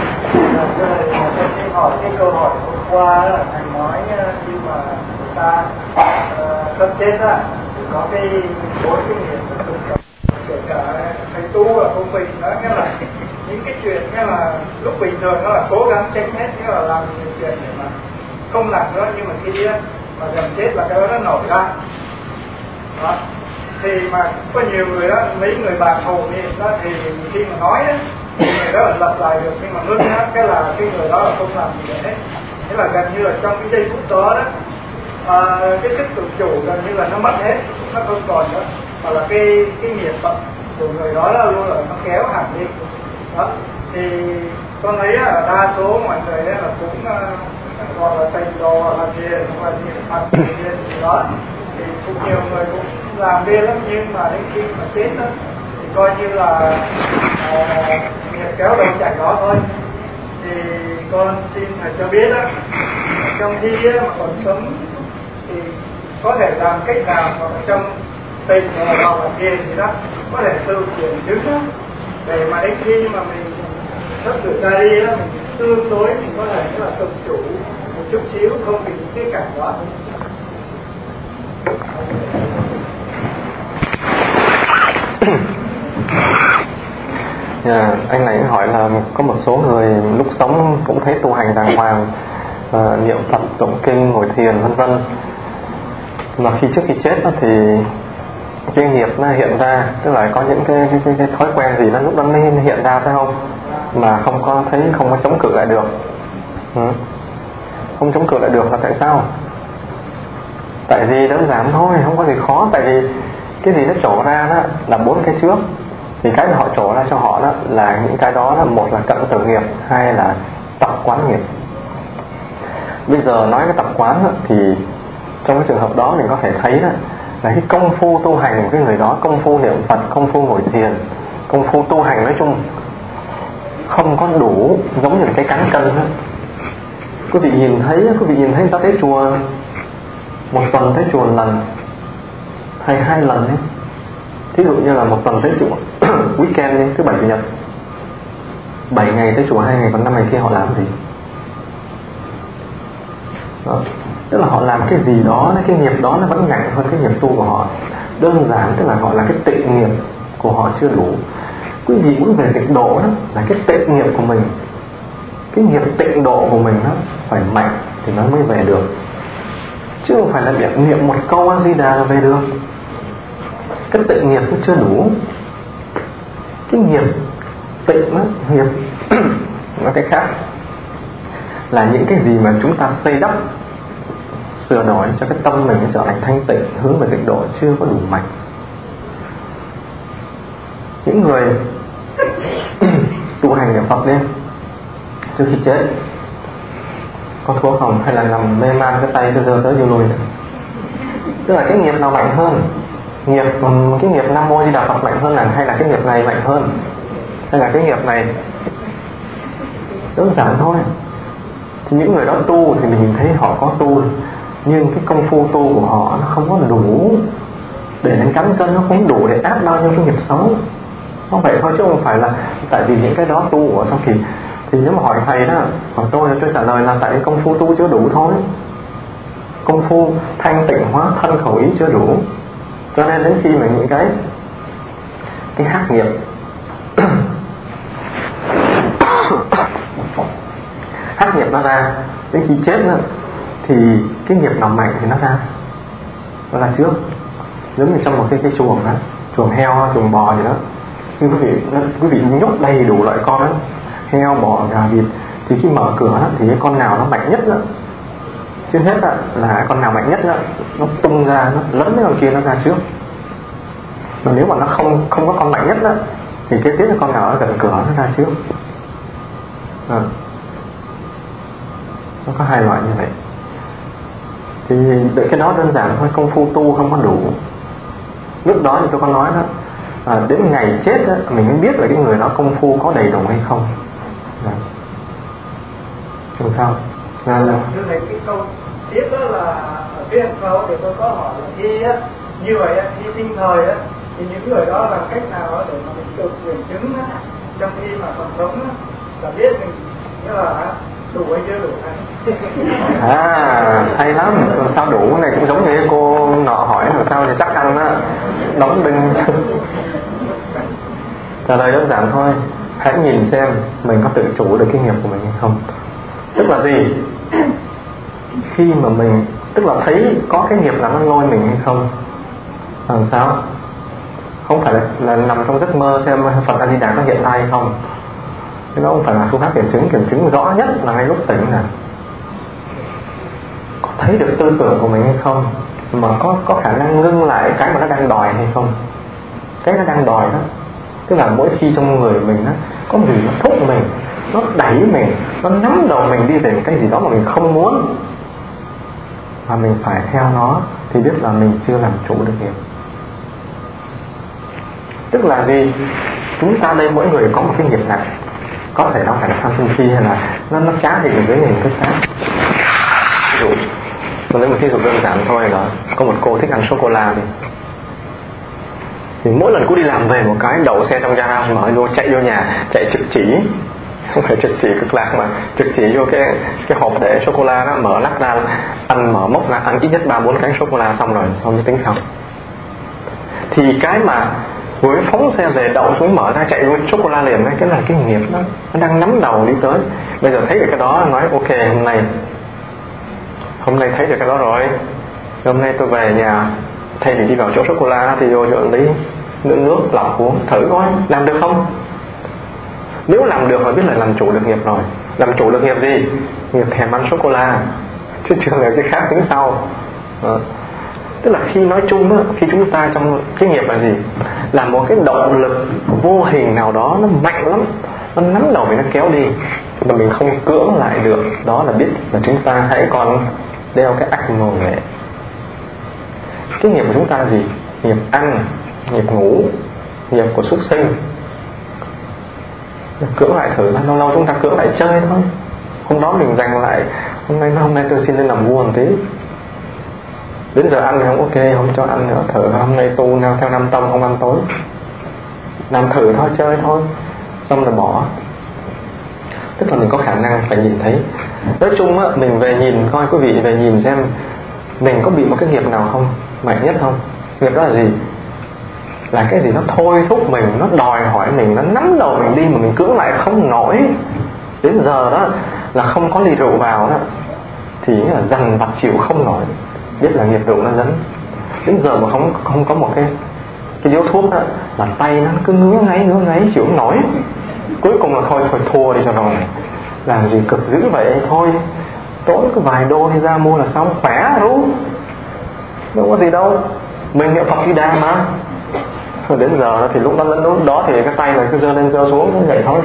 Tôi hỏi cái câu hỏi hôm qua là thầy nói khi mà người ta sắp chết á thì có cái bốn cái nghiệp kể cả thầy tu và công bình đó, nghĩa là những cái chuyện nghĩa là lúc bình thường nó là cố gắng tránh hết, nghĩa là làm những chuyện để mà không làm nữa, nhưng mà khi á mà gần chết là cái đó nó nổi ra đó. Thì mà có nhiều người đó, mấy người bạn hồn như đó thì khi mà nói á người đó là lặp lại được, nhưng mà ngưng á cái là cái người đó là không làm gì hết. Thế là gần như là trong cái giây phút đó đó à, cái sức tự chủ gần như là nó mất hết, nó không còn nữa, mà là cái cái nghiệp phận của người đó là luôn là nó kéo hẳn đi đó. Thì con thấy là đa số mọi người là cũng uh, gọi là tịnh độ hoặc là thiền hoặc là niệm Phật thiền gì đó, thì cũng nhiều người cũng làm ghê lắm, nhưng mà đến khi mà chết đó thì coi như là uh, nghiệp kéo đầu chạy đó thôi. Thì con xin thầy cho biết á, trong khi mà còn sống thì có thể làm cách nào hoặc là trong tình hoặc là thiền gì đó có thể tự chuyển chứng đó, để mà đến khi mà mình sắp sửa ra đi đó, mình tương đối mình có thể là tự chủ một chút xíu, không bị cái cảnh đó. Yeah, anh này hỏi là có một số người lúc sống cũng thấy tu hành đàng hoàng, uh, niệm Phật, tụng kinh, ngồi thiền vân vân, mà khi trước khi chết đó, thì cái nghiệp nó hiện ra, tức là có những cái, cái, cái, cái thói quen gì nó lúc đó nó hiện ra phải không, mà không có thấy, không có chống cự lại được. Ừ. Không chống cự lại được là tại sao? Tại vì đơn giản thôi, không có gì khó. Tại vì cái gì nó trổ ra đó là bốn cái trước, thì cái mà họ trổ ra cho họ đó là những cái đó là một là cận tử nghiệp, hai là tập quán nghiệp. Bây giờ nói cái tập quán đó, thì trong cái trường hợp đó mình có thể thấy đó là cái công phu tu hành của cái người đó, công phu niệm Phật, công phu ngồi thiền, công phu tu hành nói chung không có đủ, giống như là cái cán cân đó. Quý vị nhìn thấy, quý vị nhìn thấy người ta tới chùa một tuần tới chùa một lần hay hai lần ấy. Thí dụ như là một tuần tới chùa weekend đi, thứ bảy chủ nhật, bảy ngày tới chùa hai ngày, còn năm ngày kia họ làm gì? Đó. Tức là họ làm cái gì đó, cái nghiệp đó nó vẫn nặng hơn cái nghiệp tu của họ. Đơn giản tức là gọi là cái tịnh nghiệp của họ chưa đủ. Quý vị muốn về tịnh độ đó là cái tịnh nghiệp của mình, cái nghiệp tịnh độ của mình đó phải mạnh thì nó mới về được, chứ không phải là niệm niệm một câu A Di Đà là về được. Cái tịnh nghiệp nó chưa đủ. Cái nghiệp tịnh đó, nghiệp nói cái khác là những cái gì mà chúng ta xây đắp, sửa đổi cho cái tâm mình trở thành thanh tịnh, hướng về tịnh độ chưa có đủ mạnh. Những người tu hành niệm Phật lên trước khi chết có thuốc không, hay là nằm mê man cái tay cứ giơ tới giơ lui? Tức là cái nghiệp nào mạnh hơn? Nghiệp cái nghiệp Nam Mô Di Đà Phật mạnh hơn là hay là cái nghiệp này mạnh hơn, hay là cái nghiệp này? Đơn giản thôi. Thì những người đó tu thì mình thấy họ có tu, nhưng cái công phu tu của họ nó không có đủ để đến cán cân, nó không đủ để áp bao nhiêu cái nghiệp xấu. Không vậy thôi, chứ không phải là tại vì những cái đó tu ở trong kỳ. Thì nếu mà hỏi thầy đó, hỏi tôi thì tôi trả lời là tại công phu tu chưa đủ thôi. Công phu thanh tịnh hóa thân khẩu ý chưa đủ. Cho nên đến khi mà những cái cái hắc nghiệp hắc nghiệp nó ra, đến khi chết nữa, thì cái nghiệp nào mạnh thì nó ra, nó ra trước. Giống như trong một cái cái chuồng đó, chuồng heo, chuồng bò gì đó, nhưng quý vị quý vị nhốt đầy đủ loại con đó, heo, bò, gà, vịt, thì khi mở cửa đó, thì cái con nào nó mạnh nhất đó, trước hết đó, là con nào mạnh nhất đó, nó tung ra, nó lấn cái con kia nó ra trước. Mà nếu mà nó không không có con mạnh nhất đó, thì kế tiếp là con nào ở gần cửa nó ra trước. À. Nó có hai loại như vậy. Thì đợi cái đó đơn giản thôi, công phu tu không có đủ. Lúc đó thì tôi có nói đó, à, đến ngày chết đó, mình mới biết là cái người đó công phu có đầy đủ hay không. À. Làm sao? À, là... Như này cái câu tiếp đó là ở phía hàng sau thì tôi có hỏi là khi á, như vậy á, khi sinh thời á, thì những người đó làm cách nào để mà mình được quyền chứng á, trong khi mà còn sống á, là biết mình nghĩa là đủ hay chưa đủ hay. À, hay lắm, làm sao đủ. Cái này cũng giống như cô nọ hỏi làm sao thì chắc ăn á, đóng đinh. Trả lời đơn giản thôi, hãy nhìn xem mình có tự chủ được cái nghiệp của mình hay không. Tức là gì? Khi mà mình, tức là thấy có cái nghiệp là nó lôi mình hay không. Làm sao? Không phải là, là nằm trong giấc mơ xem Phật A Di Đà có hiện tại hay không. Cái đó không phải là phương pháp kiểm chứng. Kiểm chứng rõ nhất là ngay lúc tỉnh này, có thấy được tư tưởng của mình hay không, mà có, có khả năng ngưng lại cái mà nó đang đòi hay không. Cái nó đang đòi đó, tức là mỗi khi trong người mình đó, có gì nó thúc mình, nó đẩy mình, nó nắm đầu mình đi về một cái gì đó mà mình không muốn, và mình phải theo nó, thì biết là mình chưa làm chủ được nghiệp. Tức là gì? Chúng ta đây mỗi người có một cái nghiệp nặng, có thể nó phải là tham sân si, hay là nó, nó trá hình với hình thức khác. Ví dụ, tôi lấy một ví dụ đơn giản thôi, là có một cô thích ăn sô-cô-la đi. Thì mỗi lần cô đi làm về một cái, đậu xe trong gara, mở vô, chạy vô nhà, chạy trực chỉ, không phải trực chỉ cực lạc mà trực chỉ vô cái cái hộp để sô-cô-la đó, mở lắc ra, ăn, mở mốc ra, ăn ít nhất ba bốn cái sô-cô-la xong rồi, không như tính xong. Thì cái mà với phóng xe về, đậu xuống, mở ra, chạy vô sô-cô-la liền, cái là cái nghiệp đó, nó đang nắm đầu đi tới. Bây giờ thấy được cái đó, nói ok, hôm nay hôm nay thấy được cái đó rồi, hôm nay tôi về nhà, thay vì đi vào chỗ sô-cô-la thì vô chỗ lấy nước nước lọc uống thử coi, làm được không? Nếu làm được rồi biết là làm chủ được nghiệp rồi. Làm chủ được nghiệp gì? Nghiệp thèm ăn sô-cô-la, chứ chưa là cái khác tính sau. Đó. Tức là khi nói chung đó, khi chúng ta trong cái nghiệp là gì? Là một cái động lực vô hình nào đó, nó mạnh lắm, nó nắm đầu mình, nó kéo đi, mà mình không cưỡng lại được. Đó là biết là chúng ta hãy còn đeo cái ách mồ nghệ. Cái nghiệp của chúng ta là gì? Nghiệp ăn, nghiệp ngủ, nghiệp của súc sinh. Cưỡng lại thử, lâu lâu chúng ta cưỡng lại chơi thôi. Hôm đó mình dành lại, hôm nay hôm nay tôi xin lên làm vua một tí. Đến giờ ăn thì không ok, không cho ăn nữa. Thử hôm nay tu theo, theo năm tông không ăn tối, làm thử thôi, chơi thôi, xong rồi bỏ. Tức là mình có khả năng phải nhìn thấy. Nói chung á, mình về nhìn coi, quý vị về nhìn xem mình có bị một cái nghiệp nào không, mạnh nhất không. Nghiệp đó là gì? Là cái gì nó thôi thúc mình, nó đòi hỏi mình, nó nắm đầu mình đi mà mình cưỡng lại không nổi. Đến giờ đó là không có ly rượu vào đó, thì là dằn vặt chịu không nổi, biết là nghiệp rượu nó dẫn. Đến giờ mà không không có một cái cái điếu thuốc đó, là tay nó cứ ngứa ngáy ngứa ngáy chịu không nổi. Cuối cùng là thôi thôi thua đi cho rồi, làm gì cực dữ vậy, thôi tốn có vài đô đi ra mua là xong, khỏe ru, đâu có gì đâu, mình niệm Phật Di Đà mà. Đến giờ thì lúc đó lúc đó thì cái tay này cứ giơ lên giơ xuống vậy thôi.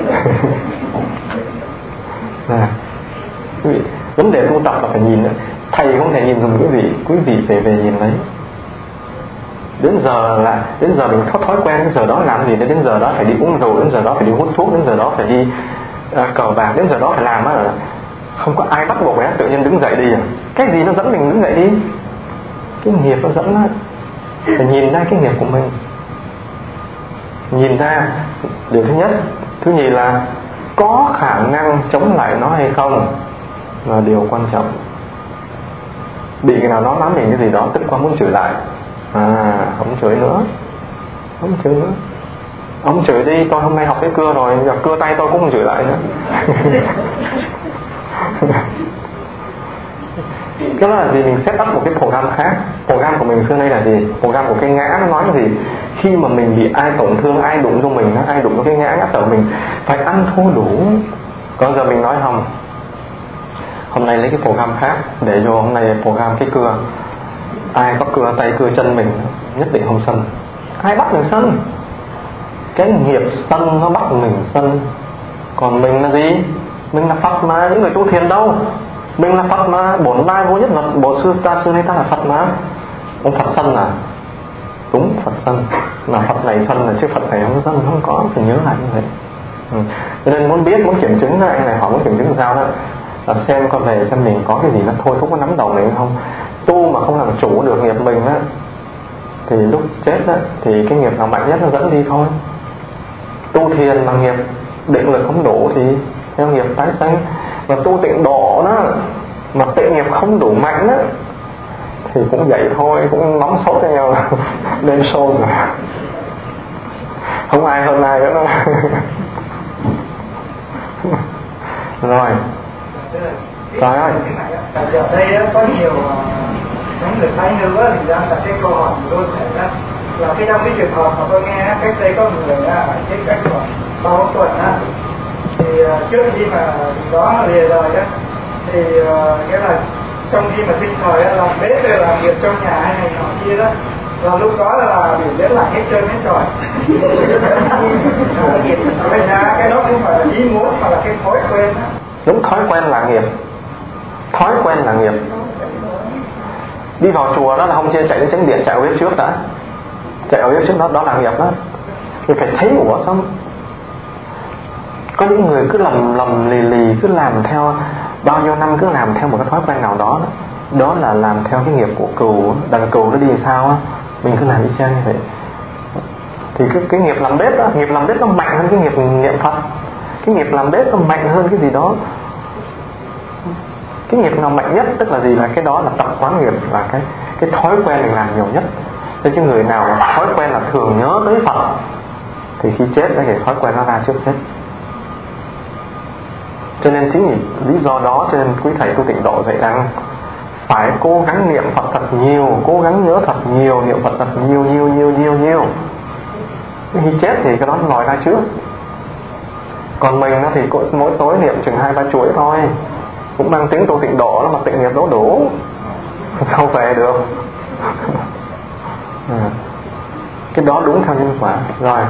À, quý vị, vấn đề tu tập là phải nhìn, thầy không thể nhìn dùm quý vị, quý vị phải về nhìn lấy. Đến giờ là đến giờ mình có thói quen, đến giờ đó làm gì, đến giờ đó phải đi uống rượu, đến giờ đó phải đi hút thuốc, đến giờ đó phải đi uh, cờ bạc, đến giờ đó phải làm á, không có ai bắt buộc ấy, tự nhiên đứng dậy đi à? Cái gì nó dẫn mình đứng dậy đi? Cái nghiệp nó dẫn á, phải nhìn ra cái nghiệp của mình, nhìn ra điều thứ nhất. Thứ nhì là có khả năng chống lại nó hay không là điều quan trọng. Bị cái nào nó nói mình cái gì đó, tức quá muốn chửi lại, à không chửi nữa, không chửi nữa, ông chửi đi, tôi hôm nay học cái cưa rồi, giờ cưa tay tôi cũng không chửi lại nữa. Cái đó là gì? Mình set up một cái program khác. Program của mình xưa nay là gì? Program của cái ngã nó nói gì? Khi mà mình bị ai tổn thương, ai đụng cho mình, ai đụng cho cái ngã ngã sở mình, phải ăn thua đủ. Còn giờ mình nói không, hôm nay lấy cái program khác để vô, hôm nay program cái cưa, ai có cưa tay cưa chân mình nhất định không sân. Ai bắt mình sân? Cái nghiệp sân nó bắt mình sân. Còn mình là gì? Mình là Phật mà, những người tu thiền đâu. Mình là Phật mà, bổn lai vô nhất vật, bộ sư ta sư này ta là Phật mà. Ông Phật sân à? Đúng, Phật sân. Mà Phật này sân là chứ Phật này không sân, không có, phải nhớ lại như vậy. Ừ. Cho nên muốn biết, muốn kiểm chứng anh này họ muốn kiểm chứng sao đó, là xem con về xem mình có cái gì nó thôi thúc nó nắm đầu mình không. Tu mà không làm chủ được nghiệp mình á, thì lúc chết á, thì cái nghiệp nào mạnh nhất nó dẫn đi thôi. Tu thiền mà nghiệp định lực không đủ thì theo nghiệp tái sanh. Mà tu tịnh độ đó mà tịnh nghiệp không đủ mạnh á, thì cũng vậy thôi, cũng nóng sốt với nhau lên show rồi, không ai hơn ai nữa đâu. Rồi trời ơi, giờ đây có nhiều những người thấy nữa thì đang đặt cái câu hỏi của tôi sẽ là cái trong cái trường hợp mà tôi nghe cách đây có người chết cách khoảng ba bốn tuần á, thì trước khi mà đó lìa đời á, thì nghĩa là trong khi mà sinh thời á, làm bếp hay làm việc trong nhà hay này nọ kia đó, và lúc đó là biểu diễn lại hết trơn hết trọi. Bây giờ cái đó không phải là ý muốn mà là cái thói quen đó. Đúng, thói quen là nghiệp. Thói quen là nghiệp. Đi vào chùa đó là không chia chạy đến chánh điện, chạy ở bếp trước đã. Chạy ở bếp trước đó, đó là nghiệp đó. Mình phải thấy ủa xong. Có những người cứ lầm lầm lì lì, cứ làm theo bao nhiêu năm, cứ làm theo một cái thói quen nào đó, đó. Đó là làm theo cái nghiệp của cừu. Đằng cừu nó đi sao á, mình cứ làm y chang như vậy. Thì cái, cái nghiệp làm bếp đó, nghiệp làm bếp nó mạnh hơn cái nghiệp niệm Phật. Cái nghiệp làm bếp nó mạnh hơn cái gì đó. Cái nghiệp nào mạnh nhất tức là gì? Là cái đó là tập quán nghiệp, là cái cái thói quen mình làm nhiều nhất. Thế chứ người nào thói quen là thường nhớ tới Phật thì khi chết thì thói quen nó ra trước hết. Cho nên chính vì lý do đó cho nên quý thầy tu tịnh độ dạy rằng phải cố gắng niệm Phật thật nhiều, cố gắng nhớ thật nhiều, niệm Phật thật nhiều nhiều nhiều nhiều nhiều. Khi chết thì cái đó nó lòi ra trước. Còn mình thì mỗi tối niệm chừng hai ba chuỗi thôi, cũng mang tiếng tu tịnh độ đó, mà tịnh nghiệp đố đủ sao về được. À, cái đó đúng theo nhân quả. Rồi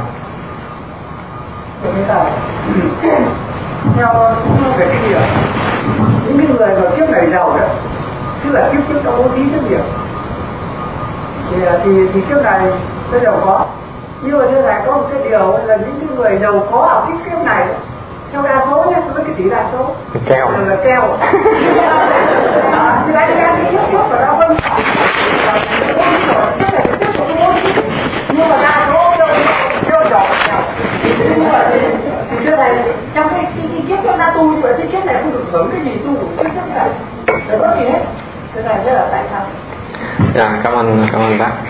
theo về cái gì ạ? Những cái người mà kiếp này giàu đó, tức là kiếp trước có bố thí rất nhiều, thì thì thì kiếp này nó giàu có. Nhưng mà thế này có một cái điều là những cái người giàu có ở cái kiếp này theo đa số nhé, với cái tỷ đa số keo là keo. Thì đánh giá cái kiếp trước của nó vẫn nhưng mà đa số chưa giàu nghèo. Nhưng mà thì thế này trong cái cái kiếp nó đã tu, nhưng mà cái kiếp này không được hưởng cái gì tu được cái kiếp này, để có gì hết. Thế này thế là tại sao? Dạ, cảm ơn cảm ơn bác.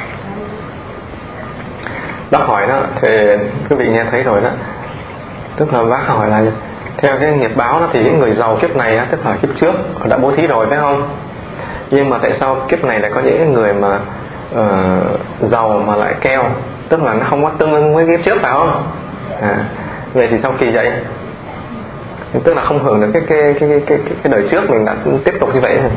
Bác hỏi đó thì quý vị nghe thấy rồi đó. Tức là bác hỏi là theo cái nghiệp báo đó thì những người giàu kiếp này á, tức là kiếp trước họ đã bố thí rồi phải không? Nhưng mà tại sao kiếp này lại có những người mà uh, giàu mà lại keo, tức là nó không có tương ứng với kiếp trước phải không? À, vậy thì sau kỳ vậy, tức là không hưởng được cái cái cái cái cái, cái đời trước mình đã tiếp tục như vậy.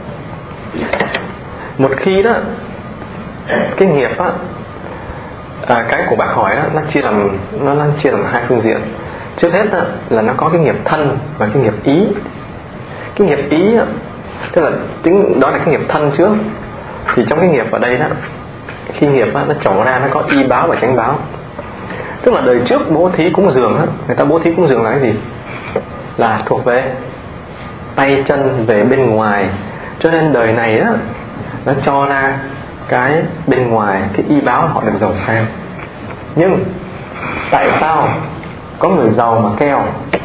Một khi đó cái nghiệp á, à, cái của bác hỏi đó, nó chia làm nó, nó chia làm hai phương diện. Trước hết đó, là nó có cái nghiệp thân và cái nghiệp ý. Cái nghiệp ý đó, tức là tính đó là cái nghiệp thân trước. Thì trong cái nghiệp ở đây đó, khi nghiệp đó, nó trổ ra nó có y báo và chánh báo. Tức là đời trước bố thí cúng dường đó, người ta bố thí cúng dường là cái gì? Là thuộc về tay chân về bên ngoài. Cho nên đời này đó, nó cho ra cái bên ngoài, cái y báo họ được giàu sang. Nhưng tại sao có người giàu mà keo?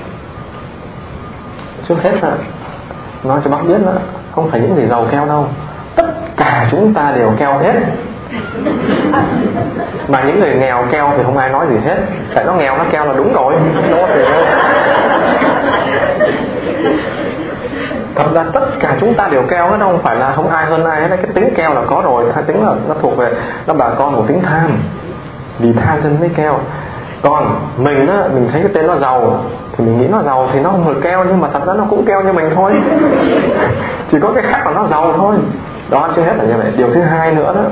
Trước hết là nói cho bác biết đó, không phải những người giàu keo đâu, tất cả chúng ta đều keo hết. Mà những người nghèo keo thì không ai nói gì hết, tại nó nghèo nó keo là đúng rồi, đúng không? Thật ra tất cả chúng ta đều keo hết, không phải là không ai hơn ai hết. Cái tính keo là có rồi, tính là nó thuộc về nó bà con của tính tham. vì tha dân mới keo. Còn mình á, mình thấy cái tên nó giàu thì mình nghĩ nó giàu thì nó không được keo, nhưng mà thật ra nó cũng keo như mình thôi. Chỉ có cái khác là nó giàu thôi. Đó, chưa hết là như vậy. Điều thứ hai nữa đó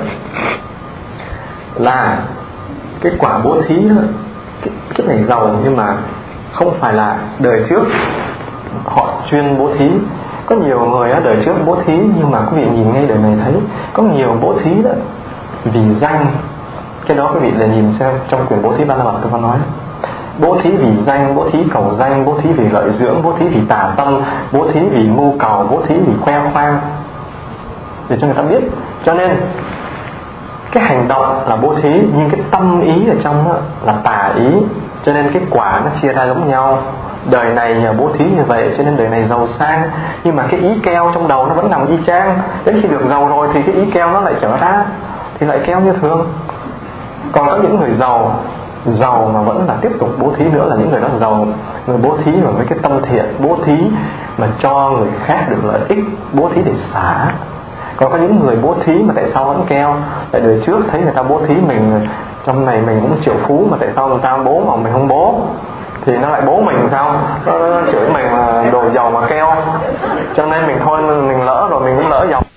là cái quả bố thí đó, cái, cái này giàu nhưng mà không phải là đời trước họ chuyên bố thí. Có nhiều người á, đời trước bố thí, nhưng mà quý vị nhìn ngay đời này thấy có nhiều bố thí đó vì danh. Cái đó quý vị là nhìn xem trong quyển bố thí Ba La Mật tôi có nói, bố thí vì danh, bố thí cầu danh, bố thí vì lợi dưỡng, bố thí vì tà tâm, bố thí vì mưu cầu, bố thí vì khoe khoang, để cho người ta biết. Cho nên cái hành động là bố thí, nhưng cái tâm ý ở trong đó là tà ý. Cho nên cái quả nó chia ra giống nhau. Đời này nhờ bố thí như vậy cho nên đời này giàu sang, nhưng mà cái ý keo trong đầu nó vẫn nằm y chang. Đến khi được giàu rồi thì cái ý keo nó lại trở ra, thì lại keo như thường. Còn có những người giàu Giàu mà vẫn là tiếp tục bố thí nữa là những người đó giàu. Người bố thí mà với cái tâm thiện, bố thí mà cho người khác được lợi ích, bố thí để xả. Còn có những người bố thí mà tại sao vẫn keo? Tại đời trước thấy người ta bố thí, mình trong này mình cũng triệu phú, mà tại sao người ta bố mà mình không bố? Thì nó lại bố mình sao? Nó, nó chửi mình là đồ giàu mà keo. Cho nên mình thôi, mình lỡ rồi mình cũng lỡ giàu.